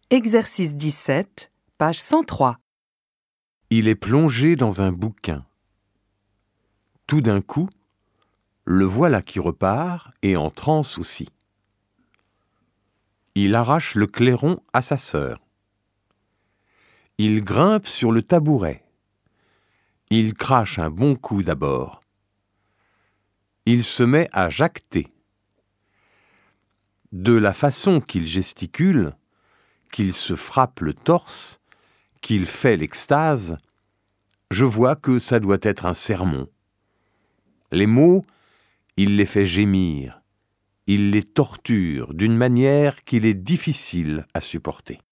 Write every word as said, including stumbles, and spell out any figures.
Exercice dix-sept, page cent trois. Il est plongé dans un bouquin. Tout d'un coup, le voilà qui repart et en transe aussi. Il arrache le clairon à sa sœur. Il grimpe sur le tabouret. Il crache un bon coup d'abord. Il se met à jacter. De la façon qu'il gesticule, qu'il se frappe le torse, qu'il fait l'extase, je vois que ça doit être un sermon. Les mots, il les fait gémir, il les torture d'une manière qu'il est difficile à supporter.